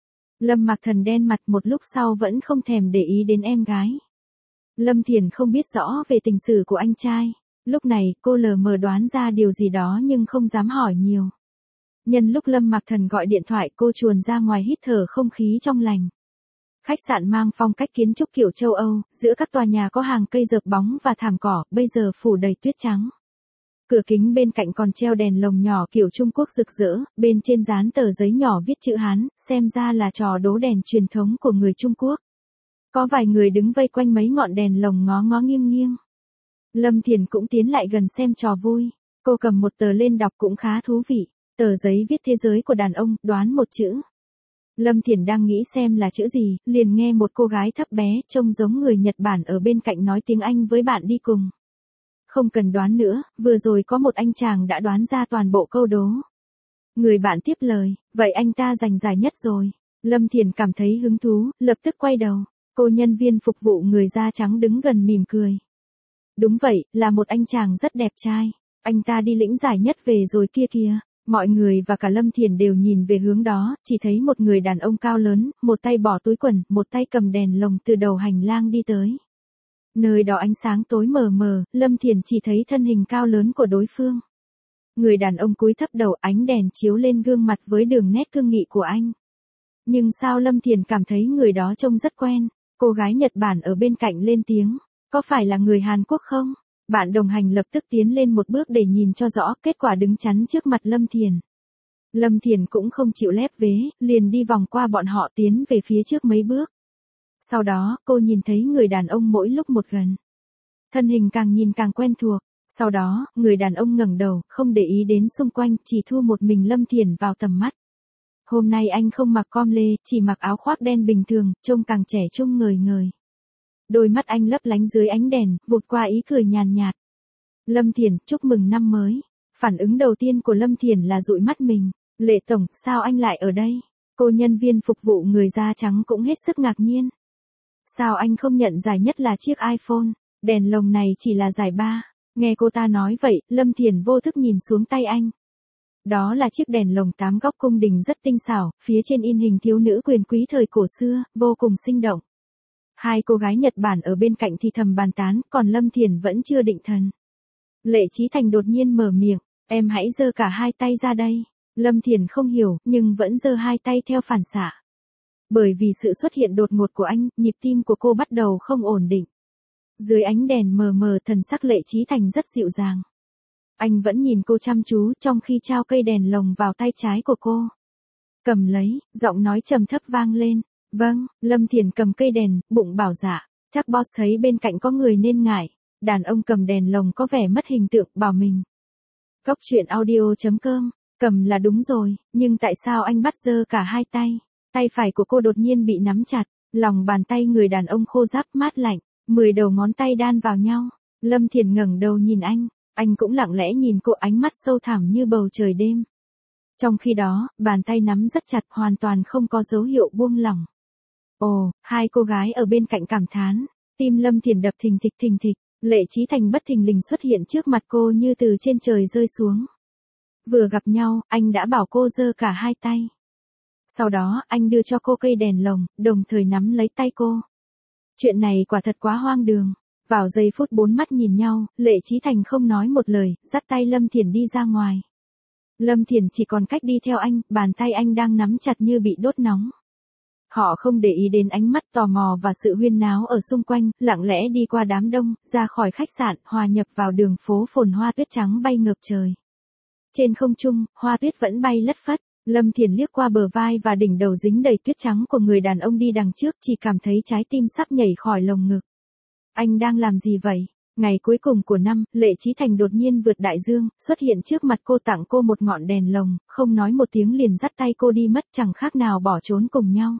Lâm Mặc Thần đen mặt, một lúc sau vẫn không thèm để ý đến em gái. Lâm Thiển không biết rõ về tình sử của anh trai. Lúc này, cô lờ mờ đoán ra điều gì đó nhưng không dám hỏi nhiều. Nhân lúc Lâm Mặc Thần gọi điện thoại, cô chuồn ra ngoài hít thở không khí trong lành. Khách sạn mang phong cách kiến trúc kiểu châu Âu, giữa các tòa nhà có hàng cây dợp bóng và thảm cỏ, bây giờ phủ đầy tuyết trắng. Cửa kính bên cạnh còn treo đèn lồng nhỏ kiểu Trung Quốc rực rỡ, bên trên dán tờ giấy nhỏ viết chữ Hán, xem ra là trò đố đèn truyền thống của người Trung Quốc. Có vài người đứng vây quanh mấy ngọn đèn lồng ngó ngó nghiêng nghiêng. Lâm Thiển cũng tiến lại gần xem trò vui. Cô cầm một tờ lên đọc cũng khá thú vị. Tờ giấy viết thế giới của đàn ông, đoán một chữ. Lâm Thiển đang nghĩ xem là chữ gì, liền nghe một cô gái thấp bé, trông giống người Nhật Bản ở bên cạnh nói tiếng Anh với bạn đi cùng. Không cần đoán nữa, vừa rồi có một anh chàng đã đoán ra toàn bộ câu đố. Người bạn tiếp lời, vậy anh ta giành giải nhất rồi. Lâm Thiển cảm thấy hứng thú, lập tức quay đầu. Cô nhân viên phục vụ người da trắng đứng gần mỉm cười. Đúng vậy, là một anh chàng rất đẹp trai. Anh ta đi lĩnh giải nhất về rồi kia kìa. Mọi người và cả Lâm Thiển đều nhìn về hướng đó, chỉ thấy một người đàn ông cao lớn, một tay bỏ túi quần, một tay cầm đèn lồng từ đầu hành lang đi tới. Nơi đó ánh sáng tối mờ mờ, Lâm Thiển chỉ thấy thân hình cao lớn của đối phương. Người đàn ông cúi thấp đầu, ánh đèn chiếu lên gương mặt với đường nét cương nghị của anh. Nhưng sao Lâm Thiền cảm thấy người đó trông rất quen, cô gái Nhật Bản ở bên cạnh lên tiếng, có phải là người Hàn Quốc không? Bạn đồng hành lập tức tiến lên một bước để nhìn cho rõ, kết quả đứng chắn trước mặt Lâm Thiền. Lâm Thiền cũng không chịu lép vế, liền đi vòng qua bọn họ tiến về phía trước mấy bước. Sau đó, cô nhìn thấy người đàn ông mỗi lúc một gần. Thân hình càng nhìn càng quen thuộc. Sau đó, người đàn ông ngẩng đầu, không để ý đến xung quanh, chỉ thu một mình Lâm Thiền vào tầm mắt. Hôm nay anh không mặc com lê, chỉ mặc áo khoác đen bình thường, trông càng trẻ trung ngời ngời. Đôi mắt anh lấp lánh dưới ánh đèn, vụt qua ý cười nhàn nhạt. Lâm Thiền, chúc mừng năm mới. Phản ứng đầu tiên của Lâm Thiền là dụi mắt mình. Lệ tổng, sao anh lại ở đây? Cô nhân viên phục vụ người da trắng cũng hết sức ngạc nhiên. Sao anh không nhận giải nhất là chiếc iPhone? Đèn lồng này chỉ là giải ba. Nghe cô ta nói vậy, Lâm Thiền vô thức nhìn xuống tay anh. Đó là chiếc đèn lồng tám góc cung đình rất tinh xảo, phía trên in hình thiếu nữ quyền quý thời cổ xưa, vô cùng sinh động. Hai cô gái Nhật Bản ở bên cạnh thì thầm bàn tán, còn Lâm Thiền vẫn chưa định thần. Lệ Chí Thành đột nhiên mở miệng, em hãy giơ cả hai tay ra đây. Lâm Thiền không hiểu, nhưng vẫn giơ hai tay theo phản xạ. Bởi vì sự xuất hiện đột ngột của anh, nhịp tim của cô bắt đầu không ổn định. Dưới ánh đèn mờ mờ, thần sắc Lệ Chí Thành rất dịu dàng. Anh vẫn nhìn cô chăm chú trong khi trao cây đèn lồng vào tay trái của cô. Cầm lấy, giọng nói trầm thấp vang lên. Vâng, Lâm Thiền cầm cây đèn, bụng bảo dạ. Chắc boss thấy bên cạnh có người nên ngại. Đàn ông cầm đèn lồng có vẻ mất hình tượng, bảo mình. Cốc truyện audio chấm com. Cầm là đúng rồi, nhưng tại sao anh bắt giơ cả hai tay? Tay phải của cô đột nhiên bị nắm chặt, lòng bàn tay người đàn ông khô ráp mát lạnh, mười đầu ngón tay đan vào nhau. Lâm Thiền ngẩng đầu nhìn anh, anh cũng lặng lẽ nhìn cô, ánh mắt sâu thẳm như bầu trời đêm. Trong khi đó, bàn tay nắm rất chặt, hoàn toàn không có dấu hiệu buông lỏng. Ồ, hai cô gái ở bên cạnh cảm thán, tim Lâm Thiền đập thình thịch thình thịch, Lệ Chí Thành bất thình lình xuất hiện trước mặt cô như từ trên trời rơi xuống. Vừa gặp nhau, anh đã bảo cô giơ cả hai tay. Sau đó, anh đưa cho cô cây đèn lồng, đồng thời nắm lấy tay cô. Chuyện này quả thật quá hoang đường. Vào giây phút bốn mắt nhìn nhau, Lệ Chí Thành không nói một lời, dắt tay Lâm Thiền đi ra ngoài. Lâm Thiền chỉ còn cách đi theo anh, bàn tay anh đang nắm chặt như bị đốt nóng. Họ không để ý đến ánh mắt tò mò và sự huyên náo ở xung quanh, lặng lẽ đi qua đám đông, ra khỏi khách sạn, hòa nhập vào đường phố phồn hoa tuyết trắng bay ngập trời. Trên không trung, hoa tuyết vẫn bay lất phất, Lâm Thiền liếc qua bờ vai và đỉnh đầu dính đầy tuyết trắng của người đàn ông đi đằng trước, chỉ cảm thấy trái tim sắp nhảy khỏi lồng ngực. Anh đang làm gì vậy? Ngày cuối cùng của năm, Lệ Chí Thành đột nhiên vượt đại dương, xuất hiện trước mặt cô, tặng cô một ngọn đèn lồng, không nói một tiếng liền dắt tay cô đi mất, chẳng khác nào bỏ trốn cùng nhau.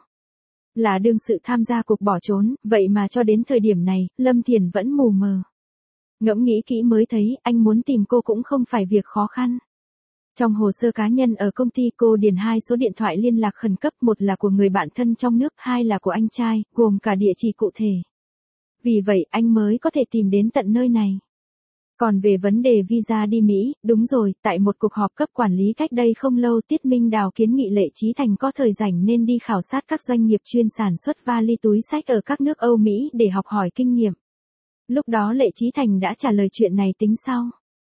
Là đương sự tham gia cuộc bỏ trốn, vậy mà cho đến thời điểm này, Lâm Thiền vẫn mù mờ. Ngẫm nghĩ kỹ mới thấy, anh muốn tìm cô cũng không phải việc khó khăn. Trong hồ sơ cá nhân ở công ty, cô điền hai số điện thoại liên lạc khẩn cấp, một là của người bạn thân trong nước, hai là của anh trai, gồm cả địa chỉ cụ thể. Vì vậy, anh mới có thể tìm đến tận nơi này. Còn về vấn đề visa đi Mỹ, đúng rồi, tại một cuộc họp cấp quản lý cách đây không lâu, Tiết Minh Đào kiến nghị Lệ Chí Thành có thời rảnh nên đi khảo sát các doanh nghiệp chuyên sản xuất vali túi xách ở các nước Âu Mỹ để học hỏi kinh nghiệm. Lúc đó Lệ Chí Thành đã trả lời chuyện này tính sau.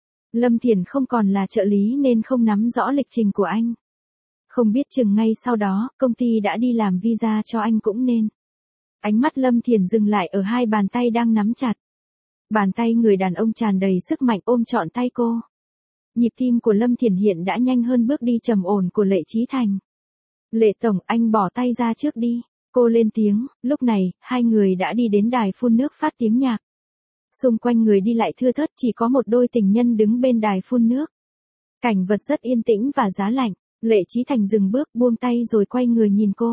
Lâm Thiền không còn là trợ lý nên không nắm rõ lịch trình của anh. Không biết chừng ngay sau đó, công ty đã đi làm visa cho anh cũng nên. Ánh mắt Lâm Thiền dừng lại ở hai bàn tay đang nắm chặt. Bàn tay người đàn ông tràn đầy sức mạnh ôm trọn tay cô. Nhịp tim của Lâm Thiền hiện đã nhanh hơn bước đi trầm ổn của Lệ Chí Thành. Lệ tổng, anh bỏ tay ra trước đi. Cô lên tiếng, lúc này, hai người đã đi đến đài phun nước phát tiếng nhạc. Xung quanh người đi lại thưa thớt, chỉ có một đôi tình nhân đứng bên đài phun nước. Cảnh vật rất yên tĩnh và giá lạnh. Lệ Chí Thành dừng bước, buông tay rồi quay người nhìn cô.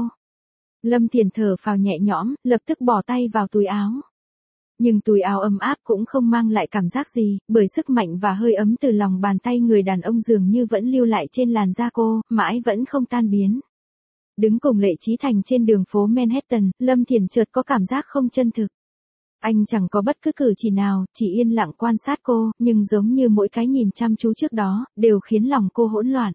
Lâm Thiền thở phào nhẹ nhõm, lập tức bỏ tay vào túi áo. Nhưng túi áo ấm áp cũng không mang lại cảm giác gì, bởi sức mạnh và hơi ấm từ lòng bàn tay người đàn ông dường như vẫn lưu lại trên làn da cô, mãi vẫn không tan biến. Đứng cùng Lệ Chí Thành trên đường phố Manhattan, Lâm Thiền chợt có cảm giác không chân thực. Anh chẳng có bất cứ cử chỉ nào, chỉ yên lặng quan sát cô, nhưng giống như mỗi cái nhìn chăm chú trước đó, đều khiến lòng cô hỗn loạn.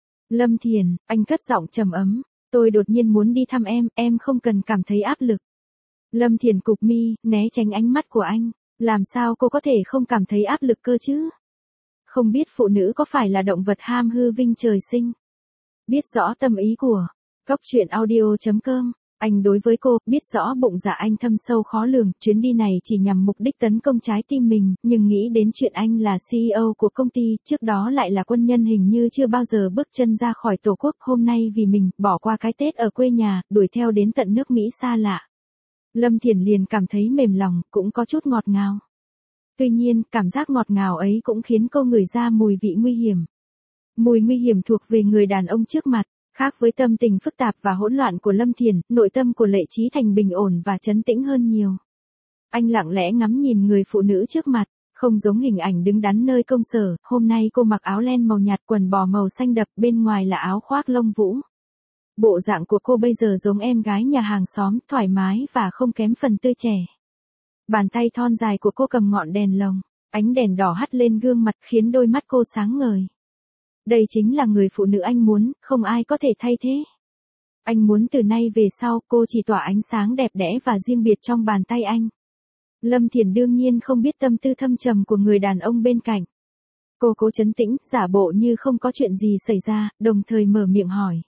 Lâm Thiền, anh cất giọng trầm ấm, tôi đột nhiên muốn đi thăm em, em không cần cảm thấy áp lực. Lâm Thiền cụp mi, né tránh ánh mắt của anh, làm sao cô có thể không cảm thấy áp lực cơ chứ? Không biết phụ nữ có phải là động vật ham hư vinh trời sinh. Biết rõ tâm ý của Cóc truyện audio chấm com. Anh đối với cô, biết rõ bụng dạ anh thâm sâu khó lường, chuyến đi này chỉ nhằm mục đích tấn công trái tim mình, nhưng nghĩ đến chuyện anh là xê e ô của công ty, trước đó lại là quân nhân hình như chưa bao giờ bước chân ra khỏi tổ quốc, hôm nay vì mình, bỏ qua cái Tết ở quê nhà, đuổi theo đến tận nước Mỹ xa lạ. Lâm Thiển liền cảm thấy mềm lòng, cũng có chút ngọt ngào. Tuy nhiên, cảm giác ngọt ngào ấy cũng khiến cô ngửi ra mùi vị nguy hiểm. Mùi nguy hiểm thuộc về người đàn ông trước mặt. Khác với tâm tình phức tạp và hỗn loạn của Lâm Thiển, nội tâm của Lệ Chí Thành bình ổn và trấn tĩnh hơn nhiều. Anh lặng lẽ ngắm nhìn người phụ nữ trước mặt, không giống hình ảnh đứng đắn nơi công sở, hôm nay cô mặc áo len màu nhạt quần bò màu xanh đậm, bên ngoài là áo khoác lông vũ. Bộ dạng của cô bây giờ giống em gái nhà hàng xóm, thoải mái và không kém phần tươi trẻ. Bàn tay thon dài của cô cầm ngọn đèn lồng, ánh đèn đỏ hắt lên gương mặt khiến đôi mắt cô sáng ngời. Đây chính là người phụ nữ anh muốn, không ai có thể thay thế. Anh muốn từ nay về sau cô chỉ tỏa ánh sáng đẹp đẽ và riêng biệt trong bàn tay anh. Lâm Thiển đương nhiên không biết tâm tư thâm trầm của người đàn ông bên cạnh. Cô cố trấn tĩnh, giả bộ như không có chuyện gì xảy ra, đồng thời mở miệng hỏi.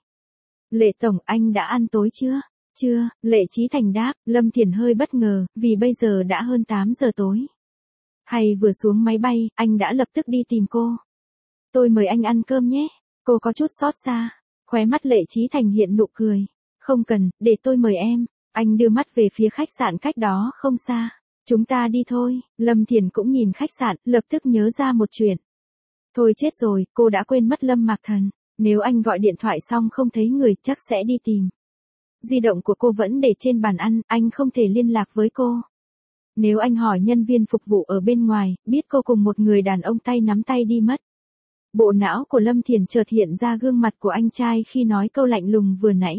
Lệ Tổng, anh đã ăn tối chưa? Chưa, Lệ Chí Thành đáp. Lâm Thiển hơi bất ngờ, vì bây giờ đã hơn tám giờ tối. Hay vừa xuống máy bay, anh đã lập tức đi tìm cô. Tôi mời anh ăn cơm nhé. Cô có chút xót xa. Khóe mắt Lệ Chí Thành hiện nụ cười. Không cần, để tôi mời em. Anh đưa mắt về phía khách sạn cách đó không xa. Chúng ta đi thôi. Lâm Thiển cũng nhìn khách sạn, lập tức nhớ ra một chuyện. Thôi chết rồi, cô đã quên mất Lâm Mạc Thần. Nếu anh gọi điện thoại xong không thấy người, chắc sẽ đi tìm. Di động của cô vẫn để trên bàn ăn, anh không thể liên lạc với cô. Nếu anh hỏi nhân viên phục vụ ở bên ngoài, biết cô cùng một người đàn ông tay nắm tay đi mất. Bộ não của Lâm Thiển chợt hiện ra gương mặt của anh trai khi nói câu lạnh lùng vừa nãy.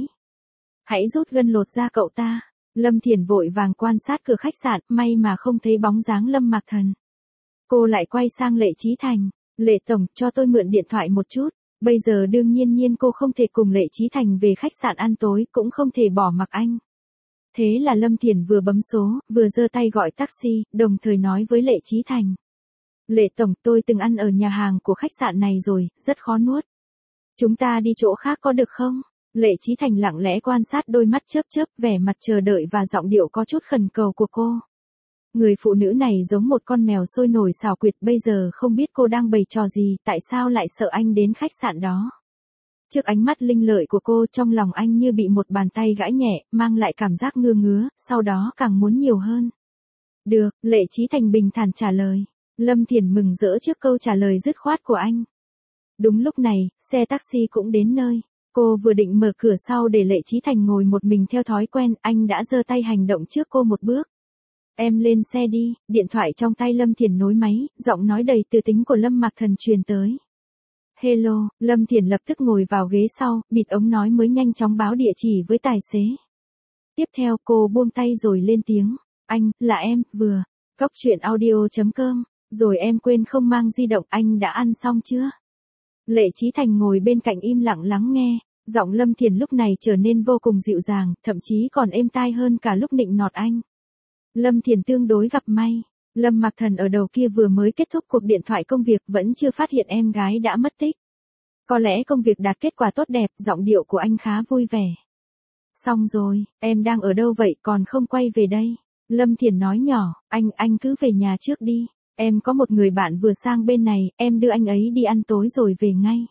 Hãy rút gân lột da cậu ta. Lâm Thiển vội vàng quan sát cửa khách sạn, may mà không thấy bóng dáng Lâm Mạc Thần. Cô lại quay sang Lệ Chí Thành. Lệ Tổng, cho tôi mượn điện thoại một chút. Bây giờ đương nhiên nhiên cô không thể cùng Lệ Chí Thành về khách sạn ăn tối, cũng không thể bỏ mặc anh. Thế là Lâm Thiển vừa bấm số, vừa giơ tay gọi taxi, đồng thời nói với Lệ Chí Thành. Lệ Tổng, tôi từng ăn ở nhà hàng của khách sạn này rồi, rất khó nuốt. Chúng ta đi chỗ khác có được không? Lệ Chí Thành lặng lẽ quan sát đôi mắt chớp chớp, vẻ mặt chờ đợi và giọng điệu có chút khẩn cầu của cô. Người phụ nữ này giống một con mèo sôi nổi xảo quyệt, bây giờ không biết cô đang bày trò gì, tại sao lại sợ anh đến khách sạn đó. Trước ánh mắt linh lợi của cô, trong lòng anh như bị một bàn tay gãi nhẹ, mang lại cảm giác ngứa ngứa, sau đó càng muốn nhiều hơn. Được, Lệ Chí Thành bình thản trả lời. Lâm Thiển mừng rỡ trước câu trả lời dứt khoát của anh. Đúng lúc này, xe taxi cũng đến nơi. Cô vừa định mở cửa sau để Lệ Chí Thành ngồi một mình theo thói quen, anh đã giơ tay hành động trước cô một bước. Em lên xe đi. Điện thoại trong tay Lâm Thiển nối máy, giọng nói đầy tư tính của Lâm Mạc Thần truyền tới. Hello, Lâm Thiển lập tức ngồi vào ghế sau, bịt ống nói mới nhanh chóng báo địa chỉ với tài xế. Tiếp theo cô buông tay rồi lên tiếng. Anh, là em, vừa. Cóc truyện audio chấm com. Rồi em quên không mang di động, anh đã ăn xong chưa? Lệ Chí Thành ngồi bên cạnh im lặng lắng nghe. Giọng Lâm Thiển lúc này trở nên vô cùng dịu dàng, thậm chí còn êm tai hơn cả lúc nịnh nọt anh. Lâm Thiển tương đối gặp may. Lâm Mạc Thần ở đầu kia vừa mới kết thúc cuộc điện thoại công việc, vẫn chưa phát hiện em gái đã mất tích. Có lẽ công việc đạt kết quả tốt đẹp, giọng điệu của anh khá vui vẻ. Xong rồi, em đang ở đâu vậy, còn không quay về đây? Lâm Thiển nói nhỏ, anh, anh cứ về nhà trước đi. Em có một người bạn vừa sang bên này, em đưa anh ấy đi ăn tối rồi về ngay.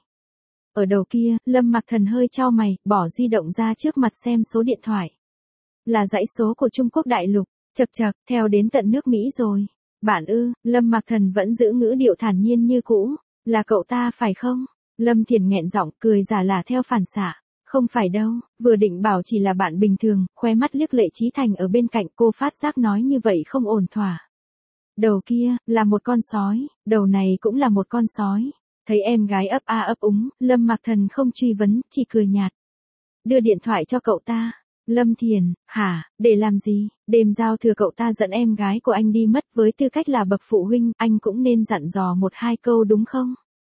Ở đầu kia, Lâm Mạc Thần hơi chau mày, bỏ di động ra trước mặt xem số điện thoại. Là dãy số của Trung Quốc đại lục. Chật chật, theo đến tận nước Mỹ rồi. Bạn ư? Lâm Mạc Thần vẫn giữ ngữ điệu thản nhiên như cũ. Là cậu ta phải không? Lâm Thiển nghẹn giọng, cười giả là theo phản xạ. Không phải đâu, vừa định bảo chỉ là bạn bình thường, khóe mắt liếc Lệ Chí Thành ở bên cạnh, cô phát giác nói như vậy không ổn thỏa. Đầu kia, là một con sói, đầu này cũng là một con sói. Thấy em gái ấp a ấp úng, Lâm Mạc Thần không truy vấn, chỉ cười nhạt. Đưa điện thoại cho cậu ta. Lâm Thiển, hả, để làm gì? Đêm giao thừa cậu ta dẫn em gái của anh đi mất, với tư cách là bậc phụ huynh, anh cũng nên dặn dò một hai câu đúng không?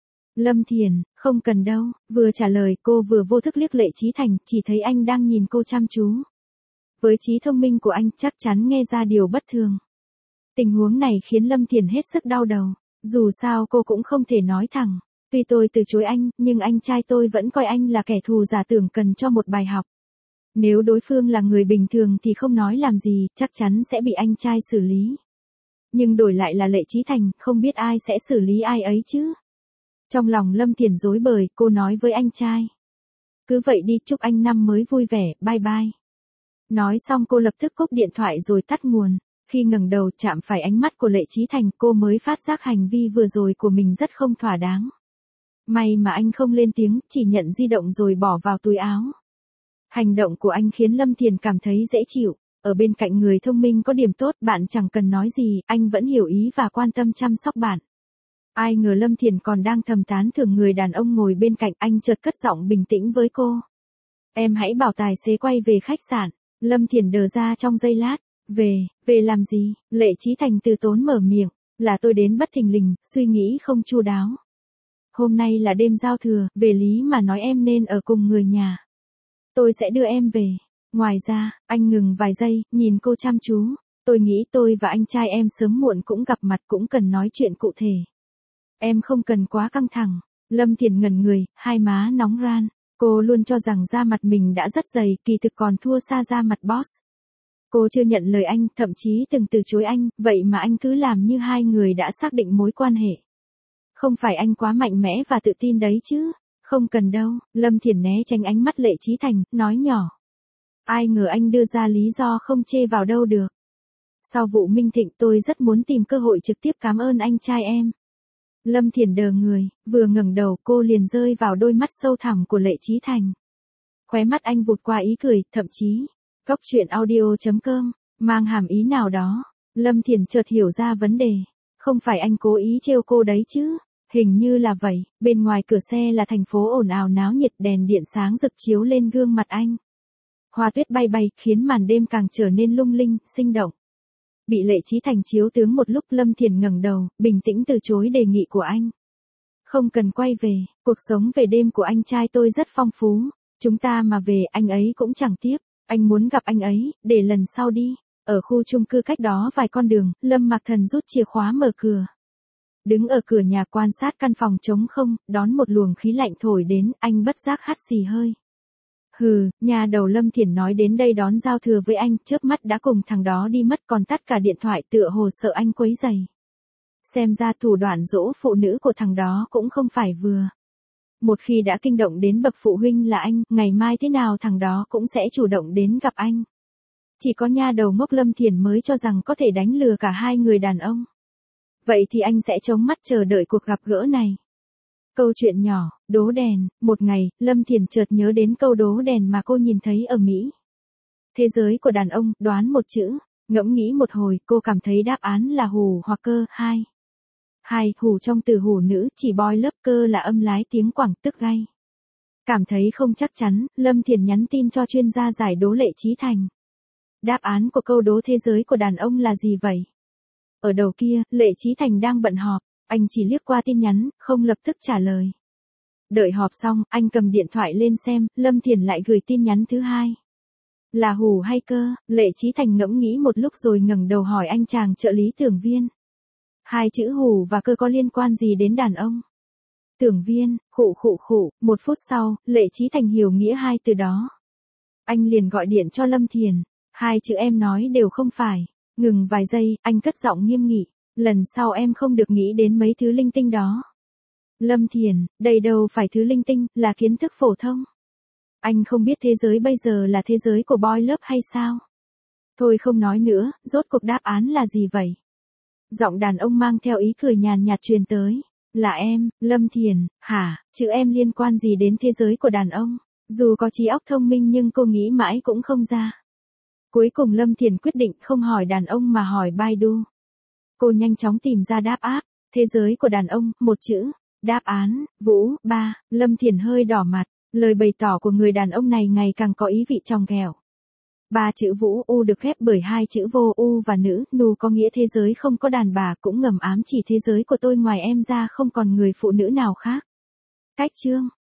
Lâm Thiển, không cần đâu, vừa trả lời cô vừa vô thức liếc Lệ Chí Thành, chỉ thấy anh đang nhìn cô chăm chú. Với trí thông minh của anh chắc chắn nghe ra điều bất thường. Tình huống này khiến Lâm Thiển hết sức đau đầu. Dù sao cô cũng không thể nói thẳng. Tuy tôi từ chối anh, nhưng anh trai tôi vẫn coi anh là kẻ thù giả tưởng cần cho một bài học. Nếu đối phương là người bình thường thì không nói làm gì, chắc chắn sẽ bị anh trai xử lý. Nhưng đổi lại là Lệ Chí Thành, không biết ai sẽ xử lý ai ấy chứ. Trong lòng Lâm Thiển rối bời, cô nói với anh trai. Cứ vậy đi, chúc anh năm mới vui vẻ, bye bye. Nói xong cô lập tức cúp điện thoại rồi tắt nguồn. Khi ngẩng đầu chạm phải ánh mắt của Lệ Chí Thành, cô mới phát giác hành vi vừa rồi của mình rất không thỏa đáng. May mà anh không lên tiếng, chỉ nhận di động rồi bỏ vào túi áo. Hành động của anh khiến Lâm Thiển cảm thấy dễ chịu. Ở bên cạnh người thông minh có điểm tốt, bạn chẳng cần nói gì, anh vẫn hiểu ý và quan tâm chăm sóc bạn. Ai ngờ Lâm Thiển còn đang thầm tán thưởng người đàn ông ngồi bên cạnh, anh chợt cất giọng bình tĩnh với cô. Em hãy bảo tài xế quay về khách sạn. Lâm Thiển đờ ra trong giây lát. Về, về làm gì? Lệ Chí Thành từ tốn mở miệng. Là tôi đến bất thình lình, suy nghĩ không chu đáo. Hôm nay là đêm giao thừa, về lý mà nói em nên ở cùng người nhà. Tôi sẽ đưa em về. Ngoài ra, anh ngừng vài giây, nhìn cô chăm chú. Tôi nghĩ tôi và anh trai em sớm muộn cũng gặp mặt, cũng cần nói chuyện cụ thể. Em không cần quá căng thẳng. Lâm Thiển ngẩn người, hai má nóng ran. Cô luôn cho rằng da mặt mình đã rất dày, kỳ thực còn thua xa da mặt boss. Cô chưa nhận lời anh, thậm chí từng từ chối anh, vậy mà anh cứ làm như hai người đã xác định mối quan hệ. Không phải anh quá mạnh mẽ và tự tin đấy chứ? Không cần đâu. Lâm Thiển né tránh ánh mắt Lệ Chí Thành, nói nhỏ. Ai ngờ anh đưa ra lý do không chê vào đâu được. Sau vụ Minh Thịnh tôi rất muốn tìm cơ hội trực tiếp cảm ơn anh trai em. Lâm Thiển đờ người, vừa ngẩng đầu cô liền rơi vào đôi mắt sâu thẳm của Lệ Chí Thành. Khóe mắt anh vụt qua ý cười, thậm chí, Cóc truyện audio chấm com, mang hàm ý nào đó. Lâm Thiển chợt hiểu ra vấn đề. Không phải anh cố ý trêu cô đấy chứ? Hình như là vậy, bên ngoài cửa xe là thành phố ồn ào náo nhiệt, đèn điện sáng rực chiếu lên gương mặt anh. Hoa tuyết bay bay, khiến màn đêm càng trở nên lung linh, sinh động. Bị Lệ Chí Thành chiếu tướng một lúc, Lâm Thiển ngẩng đầu, bình tĩnh từ chối đề nghị của anh. Không cần quay về, cuộc sống về đêm của anh trai tôi rất phong phú. Chúng ta mà về anh ấy cũng chẳng tiếp. Anh muốn gặp anh ấy, để lần sau đi. Ở khu chung cư cách đó vài con đường, Lâm Mạc Thần rút chìa khóa mở cửa. Đứng ở cửa nhà quan sát căn phòng trống không, đón một luồng khí lạnh thổi đến, anh bất giác hắt xì hơi. Hừ, nhà đầu Lâm Thiển nói đến đây đón giao thừa với anh, chớp mắt đã cùng thằng đó đi mất, còn tắt cả điện thoại, tựa hồ sợ anh quấy rầy. Xem ra thủ đoạn dỗ phụ nữ của thằng đó cũng không phải vừa. Một khi đã kinh động đến bậc phụ huynh là anh, ngày mai thế nào thằng đó cũng sẽ chủ động đến gặp anh. Chỉ có nha đầu ngốc Lâm Thiển mới cho rằng có thể đánh lừa cả hai người đàn ông. Vậy thì anh sẽ chống mắt chờ đợi cuộc gặp gỡ này. Câu chuyện nhỏ, đố đèn. Một ngày, Lâm Thiển chợt nhớ đến câu đố đèn mà cô nhìn thấy ở Mỹ. Thế giới của đàn ông, đoán một chữ. Ngẫm nghĩ một hồi, cô cảm thấy đáp án là hủ hoặc cơ. Hai. Hai, hủ trong từ hủ nữ, chỉ boy lớp, cơ là âm lái tiếng Quảng, tức gay. Cảm thấy không chắc chắn, Lâm Thiển nhắn tin cho chuyên gia giải đố Lệ Chí Thành. Đáp án của câu đố thế giới của đàn ông là gì vậy? Ở đầu kia, Lệ Chí Thành đang bận họp, anh chỉ liếc qua tin nhắn, không lập tức trả lời. Đợi họp xong, anh cầm điện thoại lên xem, Lâm Thiển lại gửi tin nhắn thứ hai. Là hủ hay cơ? Lệ Chí Thành ngẫm nghĩ một lúc rồi ngẩng đầu hỏi anh chàng trợ lý tưởng viên. Hai chữ hủ và cơ có liên quan gì đến đàn ông? Tưởng viên, khụ khụ khụ, một phút sau, Lệ Chí Thành hiểu nghĩa hai từ đó. Anh liền gọi điện cho Lâm Thiển. Hai chữ em nói đều không phải. Ngừng vài giây, anh cất giọng nghiêm nghị. Lần sau em không được nghĩ đến mấy thứ linh tinh đó. Lâm Thiển, đây đâu phải thứ linh tinh, là kiến thức phổ thông. Anh không biết thế giới bây giờ là thế giới của boy love hay sao? Thôi không nói nữa, rốt cuộc đáp án là gì vậy? Giọng đàn ông mang theo ý cười nhàn nhạt truyền tới. Là em, Lâm Thiển. Hả, chữ em liên quan gì đến thế giới của đàn ông? Dù có trí óc thông minh nhưng cô nghĩ mãi cũng không ra. Cuối cùng Lâm Thiển quyết định không hỏi đàn ông mà hỏi Baidu. Cô nhanh chóng tìm ra đáp án. Thế giới của đàn ông, một chữ. Đáp án, Vũ. Ba. Lâm Thiển hơi đỏ mặt. Lời bày tỏ của người đàn ông này ngày càng có ý vị trong ghẹo. Ba chữ Vũ U được ghép bởi hai chữ vô U và nữ, nu có nghĩa thế giới không có đàn bà, cũng ngầm ám chỉ thế giới của tôi ngoài em ra không còn người phụ nữ nào khác. Cách chương.